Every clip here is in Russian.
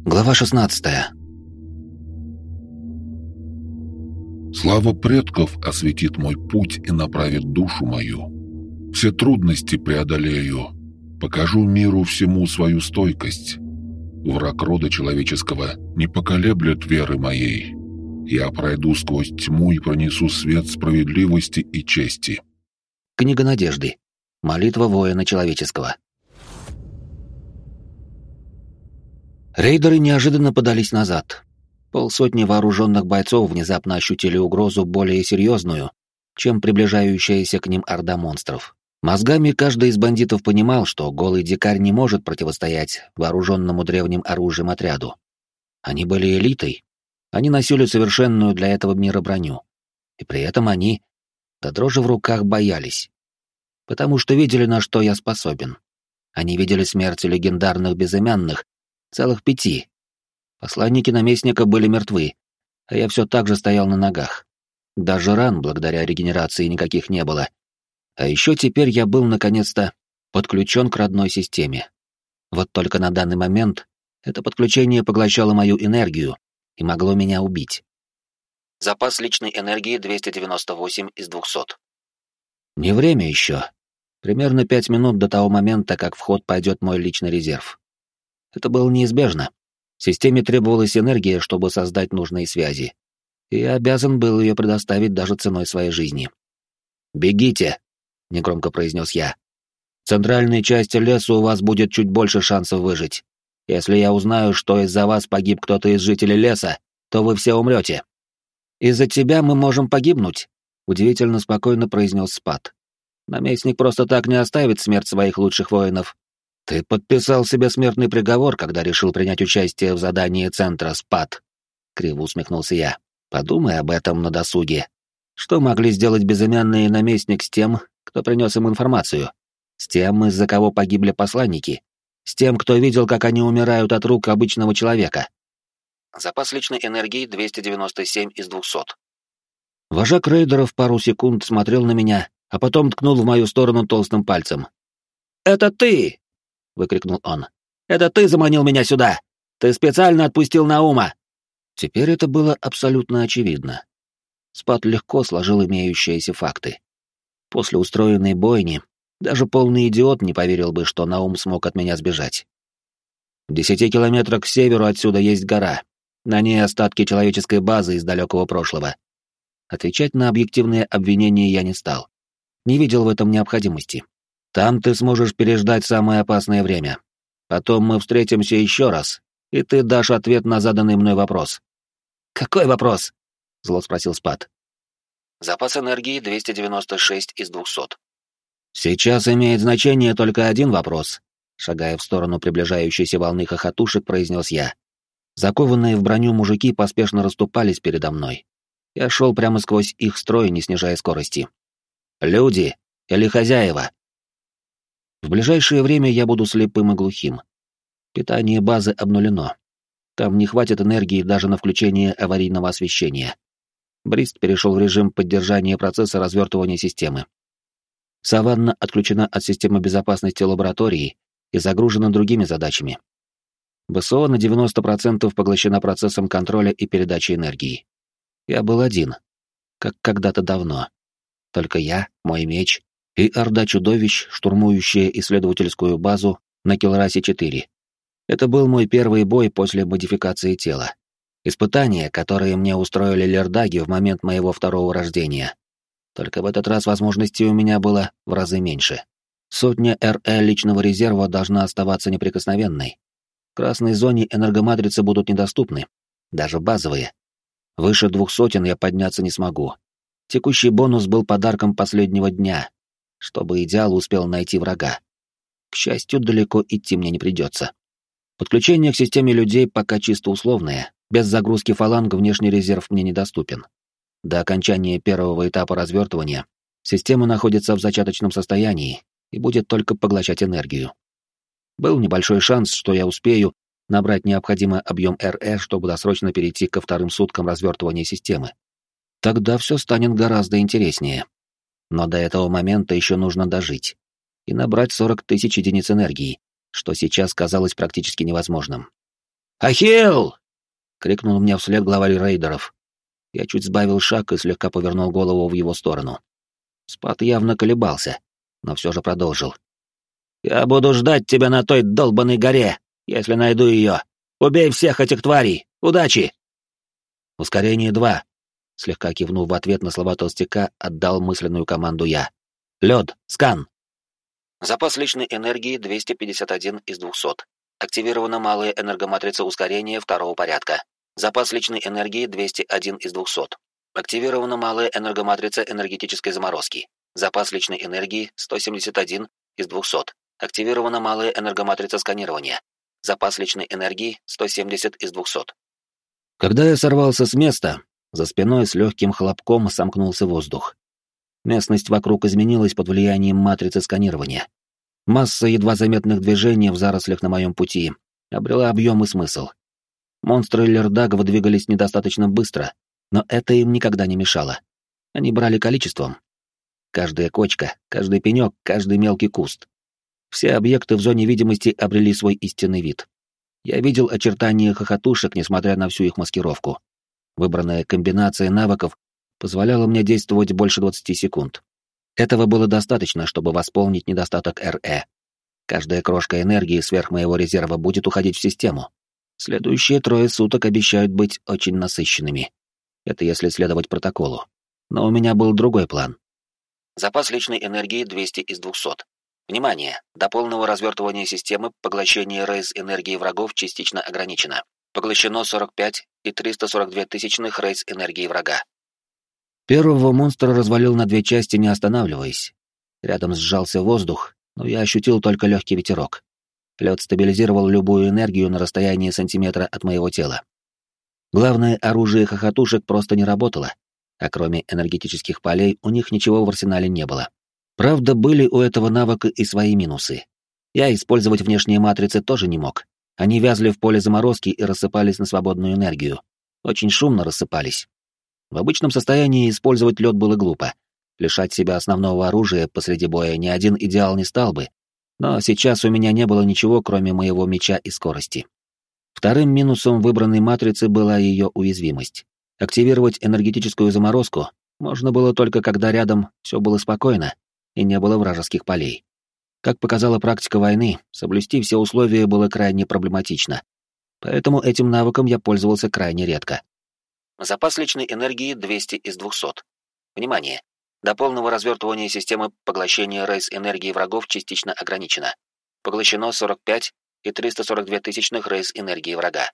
Глава 16. Слава предков осветит мой путь и направит душу мою. Все трудности преодолею, покажу миру всему свою стойкость. Враг рода человеческого не поколеблет веры моей. Я пройду сквозь тьму и пронесу свет справедливости и чести. Книга Надежды. Молитва воина человеческого. Рейдеры неожиданно подались назад. Полсотни вооруженных бойцов внезапно ощутили угрозу более серьезную, чем приближающаяся к ним орда монстров. Мозгами каждый из бандитов понимал, что голый дикарь не может противостоять вооруженному древним оружием отряду. Они были элитой, они носили совершенную для этого мира броню. И при этом они, до дрожи в руках, боялись. Потому что видели, на что я способен. Они видели смерти легендарных безымянных, целых 5. Посланники наместника были мертвы, а я все так же стоял на ногах. Даже ран, благодаря регенерации, никаких не было. А еще теперь я был, наконец-то, подключен к родной системе. Вот только на данный момент это подключение поглощало мою энергию и могло меня убить. Запас личной энергии 298 из 200. Не время еще. Примерно 5 минут до того момента, как в ход пойдет мой личный резерв. Это было неизбежно. Системе требовалась энергия, чтобы создать нужные связи. И я обязан был ее предоставить даже ценой своей жизни. «Бегите!» — негромко произнес я. «В центральной части леса у вас будет чуть больше шансов выжить. Если я узнаю, что из-за вас погиб кто-то из жителей леса, то вы все умрете». «Из-за тебя мы можем погибнуть», — удивительно спокойно произнес Спад. «Наместник просто так не оставит смерть своих лучших воинов. Ты подписал себе смертный приговор, когда решил принять участие в задании центра, Спад», — криво усмехнулся я. «Подумай об этом на досуге. Что могли сделать безымянный наместник с тем, кто принес им информацию? С тем, из-за кого погибли посланники? С тем, кто видел, как они умирают от рук обычного человека?» Запас личной энергии 297 из 200. Вожак рейдеров пару секунд смотрел на меня, а потом ткнул в мою сторону толстым пальцем. «Это ты!» — выкрикнул он. «Это ты заманил меня сюда! Ты специально отпустил Наума!» Теперь это было абсолютно очевидно. Спад легко сложил имеющиеся факты. После устроенной бойни даже полный идиот не поверил бы, что Наум смог от меня сбежать. В 10 километрах к северу отсюда есть гора. На ней остатки человеческой базы из далекого прошлого. Отвечать на объективные обвинения я не стал. Не видел в этом необходимости. Там ты сможешь переждать самое опасное время. Потом мы встретимся еще раз, и ты дашь ответ на заданный мной вопрос». «Какой вопрос?» — зло спросил Спад. Запас энергии 296 из 200. «Сейчас имеет значение только один вопрос», — шагая в сторону приближающейся волны хохотушек, произнес я. Закованные в броню мужики поспешно расступались передо мной. Я шел прямо сквозь их строй, не снижая скорости. «Люди или хозяева?» В ближайшее время я буду слепым и глухим. Питание базы обнулено. Там не хватит энергии даже на включение аварийного освещения. Брист перешел в режим поддержания процесса развертывания системы. Саванна отключена от системы безопасности лаборатории и загружена другими задачами. БСО на 90% поглощена процессом контроля и передачи энергии. Я был один, как когда-то давно. Только я, мой меч и орда чудовищ, штурмующая исследовательскую базу на Килрасе-4. Это был мой первый бой после модификации тела. Испытания, которые мне устроили лердаги в момент моего второго рождения. Только в этот раз возможностей у меня было в разы меньше. 100 РЭ личного резерва должна оставаться неприкосновенной. В красной зоне энергоматрицы будут недоступны, даже базовые. Выше 200 я подняться не смогу. Текущий бонус был подарком последнего дня, чтобы идеал успел найти врага. К счастью, далеко идти мне не придется. Подключение к системе людей пока чисто условное, без загрузки фаланг внешний резерв мне недоступен. До окончания первого этапа развертывания система находится в зачаточном состоянии и будет только поглощать энергию. Был небольшой шанс, что я успею набрать необходимый объем РЭ, чтобы досрочно перейти ко вторым суткам развертывания системы. Тогда все станет гораздо интереснее. Но до этого момента еще нужно дожить и набрать 40 000 единиц энергии, что сейчас казалось практически невозможным. «Ахилл!» — крикнул мне вслед главарь рейдеров. Я чуть сбавил шаг и слегка повернул голову в его сторону. Спад явно колебался, но все же продолжил. «Я буду ждать тебя на той долбанной горе, если найду ее. Убей всех этих тварей! Удачи!» «Ускорение 2», — слегка кивнув в ответ на слова толстяка, отдал мысленную команду я. «Лед, скан!» Запас личной энергии 251 из 200. Активирована малая энергоматрица ускорения второго порядка. Запас личной энергии 201 из 200. Активирована малая энергоматрица энергетической заморозки. Запас личной энергии 171 из 200. Активирована малая энергоматрица сканирования. Запас личной энергии 170 из 200. Когда я сорвался с места, за спиной с легким хлопком сомкнулся воздух. Местность вокруг изменилась под влиянием матрицы сканирования. Масса едва заметных движений в зарослях на моем пути обрела объем и смысл. Монстры Лердагова двигались недостаточно быстро, но это им никогда не мешало. Они брали количеством. Каждая кочка, каждый пенек, каждый мелкий куст. Все объекты в зоне видимости обрели свой истинный вид. Я видел очертания хохотушек, несмотря на всю их маскировку. Выбранная комбинация навыков позволяла мне действовать больше 20 секунд. Этого было достаточно, чтобы восполнить недостаток РЭ. Каждая крошка энергии сверх моего резерва будет уходить в систему. Следующие 3 суток обещают быть очень насыщенными. Это если следовать протоколу. Но у меня был другой план. Запас личной энергии 200 из 200. Внимание! До полного развертывания системы поглощение рейс энергии врагов частично ограничено. Поглощено 45 и 342 тысячных рейс энергии врага. Первого монстра развалил на 2 части, не останавливаясь. Рядом сжался воздух, но я ощутил только легкий ветерок. Лед стабилизировал любую энергию на расстоянии сантиметра от моего тела. Главное оружие хохотушек просто не работало, а кроме энергетических полей у них ничего в арсенале не было. Правда, были у этого навыка и свои минусы. Я использовать внешние матрицы тоже не мог. Они вязли в поле заморозки и рассыпались на свободную энергию. Очень шумно рассыпались. В обычном состоянии использовать лед было глупо. Лишать себя основного оружия посреди боя ни один идеал не стал бы, но сейчас у меня не было ничего, кроме моего меча и скорости. Вторым минусом выбранной матрицы была ее уязвимость. Активировать энергетическую заморозку можно было только когда рядом все было спокойно и не было вражеских полей. Как показала практика войны, соблюсти все условия было крайне проблематично. Поэтому этим навыком я пользовался крайне редко. Запас личной энергии 200 из 200. Внимание! До полного развертывания системы поглощения рейс энергии врагов частично ограничено. Поглощено 45 и 342 тысячных рейс энергии врага.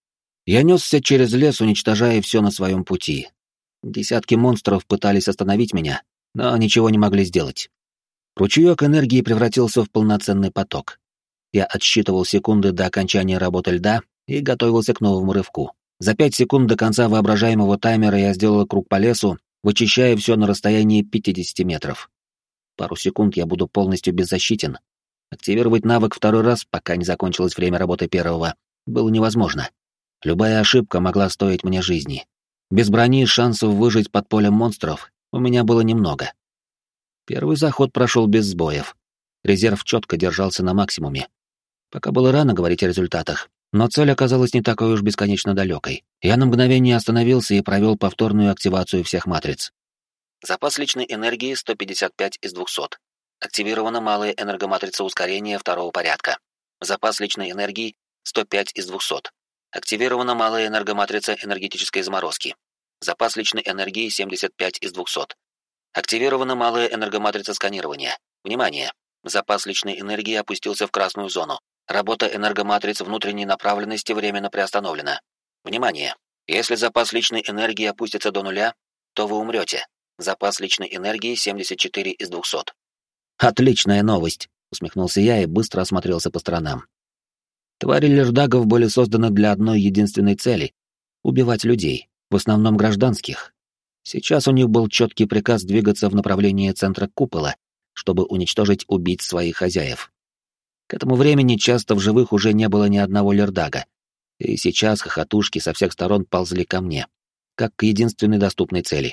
Я несся через лес, уничтожая все на своем пути. Десятки монстров пытались остановить меня, но ничего не могли сделать. Ручеек энергии превратился в полноценный поток. Я отсчитывал секунды до окончания работы льда и готовился к новому рывку. За 5 секунд до конца воображаемого таймера я сделал круг по лесу, вычищая все на расстоянии 50 метров. Пару секунд я буду полностью беззащитен. Активировать навык второй раз, пока не закончилось время работы первого, было невозможно. Любая ошибка могла стоить мне жизни. Без брони шансов выжить под полем монстров у меня было немного. Первый заход прошел без сбоев. Резерв четко держался на максимуме. Пока было рано говорить о результатах, но цель оказалась не такой уж бесконечно далекой. Я на мгновение остановился и провел повторную активацию всех матриц. Запас личной энергии 155 из 200. Активирована малая энергоматрица ускорения второго порядка. Запас личной энергии 105 из 200. Активирована малая энергоматрица энергетической заморозки. Запас личной энергии 75 из 200. Активирована малая энергоматрица сканирования. Внимание! Запас личной энергии опустился в красную зону. Работа энергоматриц внутренней направленности временно приостановлена. Внимание! Если запас личной энергии опустится до 0, то вы умрете. Запас личной энергии 74 из 200. Отличная новость, усмехнулся я и быстро осмотрелся по сторонам. Твари Лердагов были созданы для одной единственной цели — убивать людей, в основном гражданских. Сейчас у них был четкий приказ двигаться в направлении центра купола, чтобы уничтожить убийц своих хозяев. К этому времени часто в живых уже не было ни одного Лердага, и сейчас хохотушки со всех сторон ползли ко мне, как к единственной доступной цели.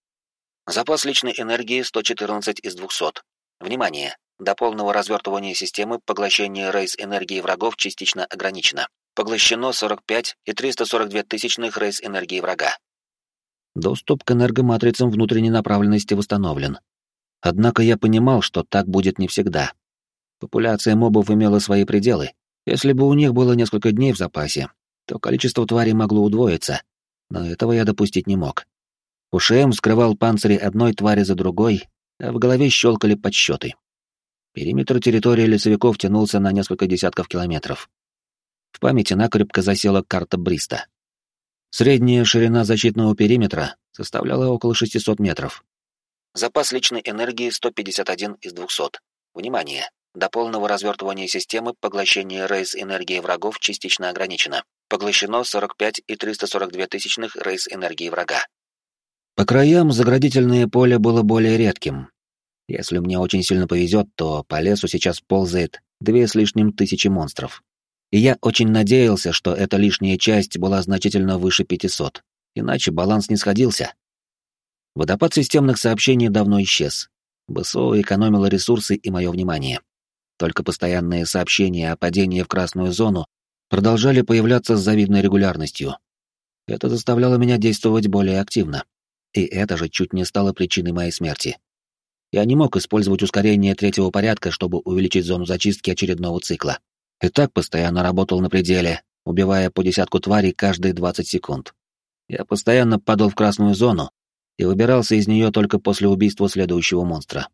Запас личной энергии 114 из 200. Внимание! До полного развертывания системы поглощение рейс энергии врагов частично ограничено. Поглощено 45 и 342 тысячных рейс энергии врага. Доступ к энергоматрицам внутренней направленности восстановлен. Однако я понимал, что так будет не всегда. Популяция мобов имела свои пределы. Если бы у них было несколько дней в запасе, то количество тварей могло удвоиться, но этого я допустить не мог. УШМ скрывал панцири одной твари за другой, а в голове щелкали подсчеты. Периметр территории лесовиков тянулся на несколько десятков километров. В памяти накрепко засела карта Бриста. Средняя ширина защитного периметра составляла около 600 метров. Запас личной энергии 151 из 200. Внимание! До полного развертывания системы поглощение рейс энергии врагов частично ограничено. Поглощено 45 и 342 тысячных рейс энергии врага. По краям заградительное поле было более редким. Если мне очень сильно повезет, то по лесу сейчас ползает 2 с лишним тысячи монстров. И я очень надеялся, что эта лишняя часть была значительно выше 500, иначе баланс не сходился. Водопад системных сообщений давно исчез. БСО экономило ресурсы и мое внимание. Только постоянные сообщения о падении в красную зону продолжали появляться с завидной регулярностью. Это заставляло меня действовать более активно. И это же чуть не стало причиной моей смерти. Я не мог использовать ускорение третьего порядка, чтобы увеличить зону зачистки очередного цикла. И так постоянно работал на пределе, убивая по десятку тварей каждые 20 секунд. Я постоянно падал в красную зону и выбирался из нее только после убийства следующего монстра.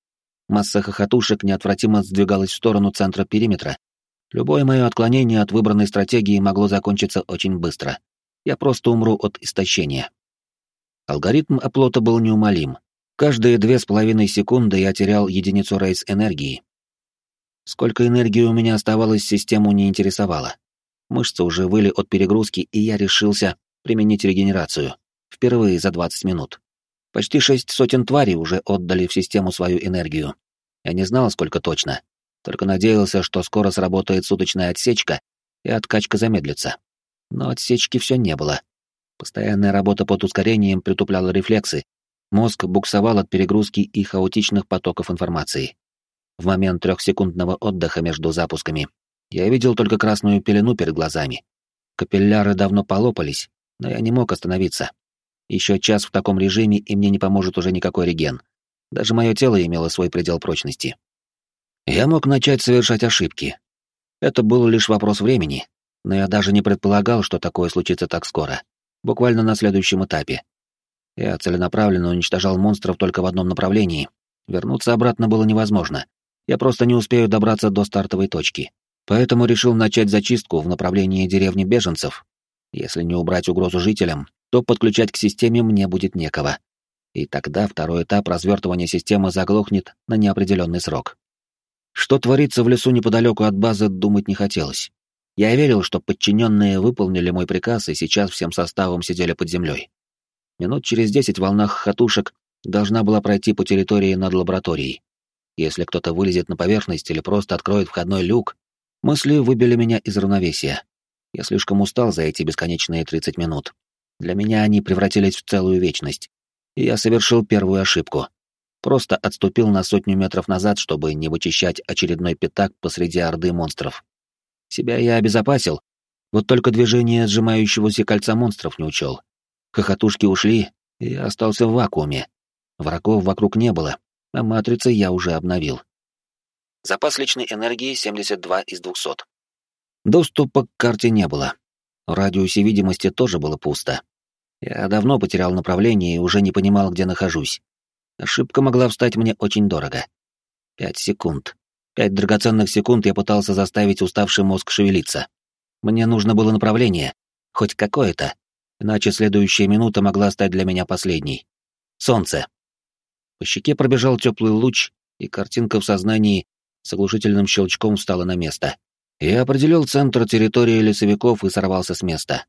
Масса хохотушек неотвратимо сдвигалась в сторону центра периметра. Любое мое отклонение от выбранной стратегии могло закончиться очень быстро. Я просто умру от истощения. Алгоритм оплота был неумолим. Каждые 2,5 секунды я терял единицу рейс энергии. Сколько энергии у меня оставалось, систему не интересовало. Мышцы уже выли от перегрузки, и я решился применить регенерацию. Впервые за 20 минут. Почти 600 тварей уже отдали в систему свою энергию. Я не знал, сколько точно. Только надеялся, что скоро сработает суточная отсечка, и откачка замедлится. Но отсечки все не было. Постоянная работа под ускорением притупляла рефлексы. Мозг буксовал от перегрузки и хаотичных потоков информации. В момент 3-секундного отдыха между запусками я видел только красную пелену перед глазами. Капилляры давно полопались, но я не мог остановиться. Еще час в таком режиме, и мне не поможет уже никакой реген. Даже мое тело имело свой предел прочности. Я мог начать совершать ошибки. Это был лишь вопрос времени, но я даже не предполагал, что такое случится так скоро. Буквально на следующем этапе. Я целенаправленно уничтожал монстров только в одном направлении. Вернуться обратно было невозможно. Я просто не успею добраться до стартовой точки. Поэтому решил начать зачистку в направлении деревни беженцев. Если не убрать угрозу жителям, то подключать к системе мне будет некого. И тогда второй этап развертывания системы заглохнет на неопределенный срок. Что творится в лесу неподалеку от базы, думать не хотелось. Я верил, что подчиненные выполнили мой приказ и сейчас всем составом сидели под землей. Минут через 10 волна хохотушек должна была пройти по территории над лабораторией. Если кто-то вылезет на поверхность или просто откроет входной люк, мысли выбили меня из равновесия. Я слишком устал за эти бесконечные 30 минут. Для меня они превратились в целую вечность. И я совершил первую ошибку. Просто отступил на 100 метров назад, чтобы не вычищать очередной пятак посреди орды монстров. Себя я обезопасил, вот только движение сжимающегося кольца монстров не учел. Хохотушки ушли, и я остался в вакууме. Врагов вокруг не было, а матрицы я уже обновил. Запас личной энергии 72 из 200. Доступа к карте не было. В радиусе видимости тоже было пусто. Я давно потерял направление и уже не понимал, где нахожусь. Ошибка могла встать мне очень дорого. 5 секунд. 5 драгоценных секунд я пытался заставить уставший мозг шевелиться. Мне нужно было направление, хоть какое-то, иначе следующая минута могла стать для меня последней. Солнце. По щеке пробежал теплый луч, и картинка в сознании с оглушительным щелчком встала на место. Я определил центр территории лесовиков и сорвался с места.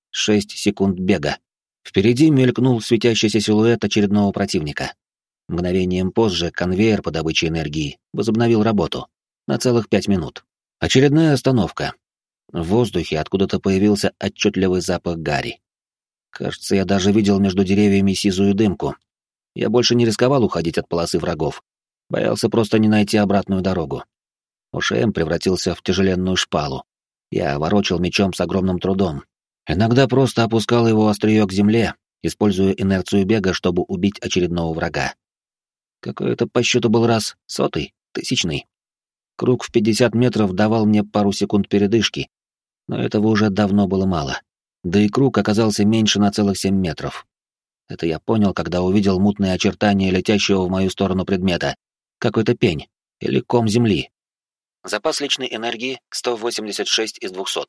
6 секунд бега. Впереди мелькнул светящийся силуэт очередного противника. Мгновением позже конвейер по добыче энергии возобновил работу на целых 5 минут. Очередная остановка. В воздухе откуда-то появился отчетливый запах гари. Кажется, я даже видел между деревьями сизую дымку. Я больше не рисковал уходить от полосы врагов. Боялся просто не найти обратную дорогу. ОШМ превратился в тяжеленную шпалу. Я ворочал мечом с огромным трудом. Иногда просто опускал его острие к земле, используя инерцию бега, чтобы убить очередного врага. Какой это по счету был раз? 100-й? 1000-й? Круг в 50 метров давал мне пару секунд передышки, но этого уже давно было мало. Да и круг оказался меньше на целых 7 метров. Это я понял, когда увидел мутные очертания летящего в мою сторону предмета. Какой-то пень или ком земли. Запас личной энергии 186 из 200.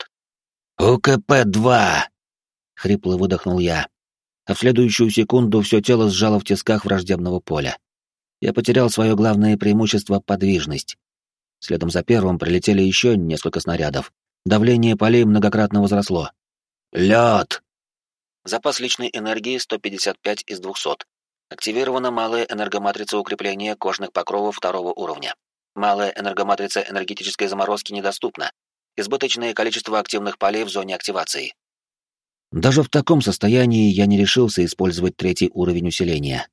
«УКП-2!» — хрипло выдохнул я, а в следующую секунду все тело сжало в тисках враждебного поля. Я потерял свое главное преимущество — подвижность. Следом за первым прилетели еще несколько снарядов. Давление полей многократно возросло. «Лед!» Запас личной энергии 155 из 200. Активирована малая энергоматрица укрепления кожных покровов 2-го уровня. Малая энергоматрица энергетической заморозки недоступна. Избыточное количество активных полей в зоне активации. Даже в таком состоянии я не решился использовать 3-й уровень усиления.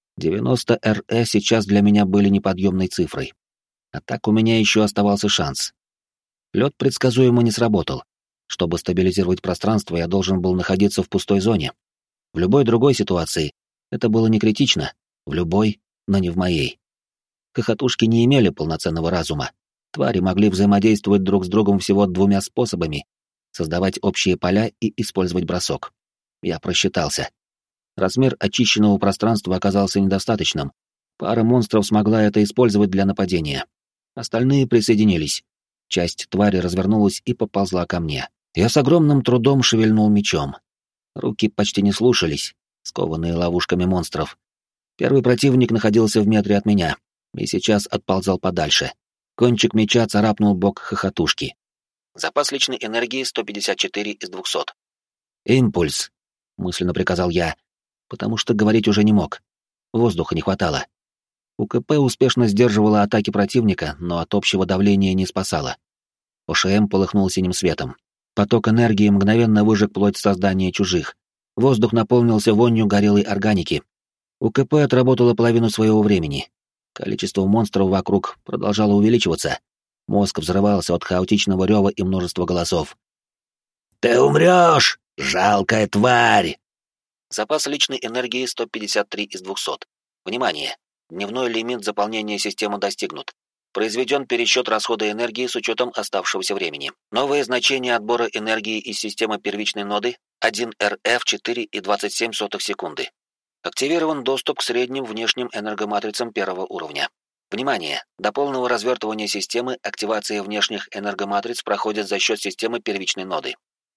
90 РЭ сейчас для меня были неподъемной цифрой. А так у меня еще оставался шанс. Лед предсказуемо не сработал. Чтобы стабилизировать пространство, я должен был находиться в пустой зоне. В любой другой ситуации это было не критично. В любой, но не в моей. Хохотушки не имели полноценного разума. Твари могли взаимодействовать друг с другом всего 2 способами: создавать общие поля и использовать бросок. Я просчитался. Размер очищенного пространства оказался недостаточным. Пара монстров смогла это использовать для нападения. Остальные присоединились. Часть твари развернулась и поползла ко мне. Я с огромным трудом шевельнул мечом. Руки почти не слушались, скованные ловушками монстров. Первый противник находился в метре от меня и сейчас отползал подальше. Кончик меча царапнул бок хохотушки. Запас личной энергии 154 из 200. «Импульс», — мысленно приказал я, потому что говорить уже не мог. Воздуха не хватало. УКП успешно сдерживала атаки противника, но от общего давления не спасала. ОШМ полыхнул синим светом. Поток энергии мгновенно выжег плоть создания чужих. Воздух наполнился вонью горелой органики. УКП отработала половину своего времени. Количество монстров вокруг продолжало увеличиваться. Мозг взрывался от хаотичного рева и множества голосов. «Ты умрешь, жалкая тварь!» Запас личной энергии 153 из 200. Внимание! Дневной лимит заполнения системы достигнут. Произведен пересчет расхода энергии с учетом оставшегося времени. Новое значение отбора энергии из системы первичной ноды 1 РФ 4,27 секунды. Активирован доступ к средним внешним энергоматрицам 1-го уровня. Внимание! До полного развертывания системы активация внешних энергоматриц проходит за счет системы первичной ноды.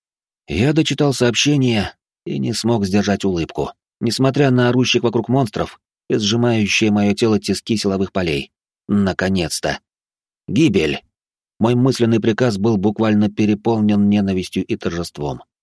Я дочитал сообщение и не смог сдержать улыбку, несмотря на орущих вокруг монстров и сжимающие мое тело тиски силовых полей. Наконец-то! Гибель! Мой мысленный приказ был буквально переполнен ненавистью и торжеством.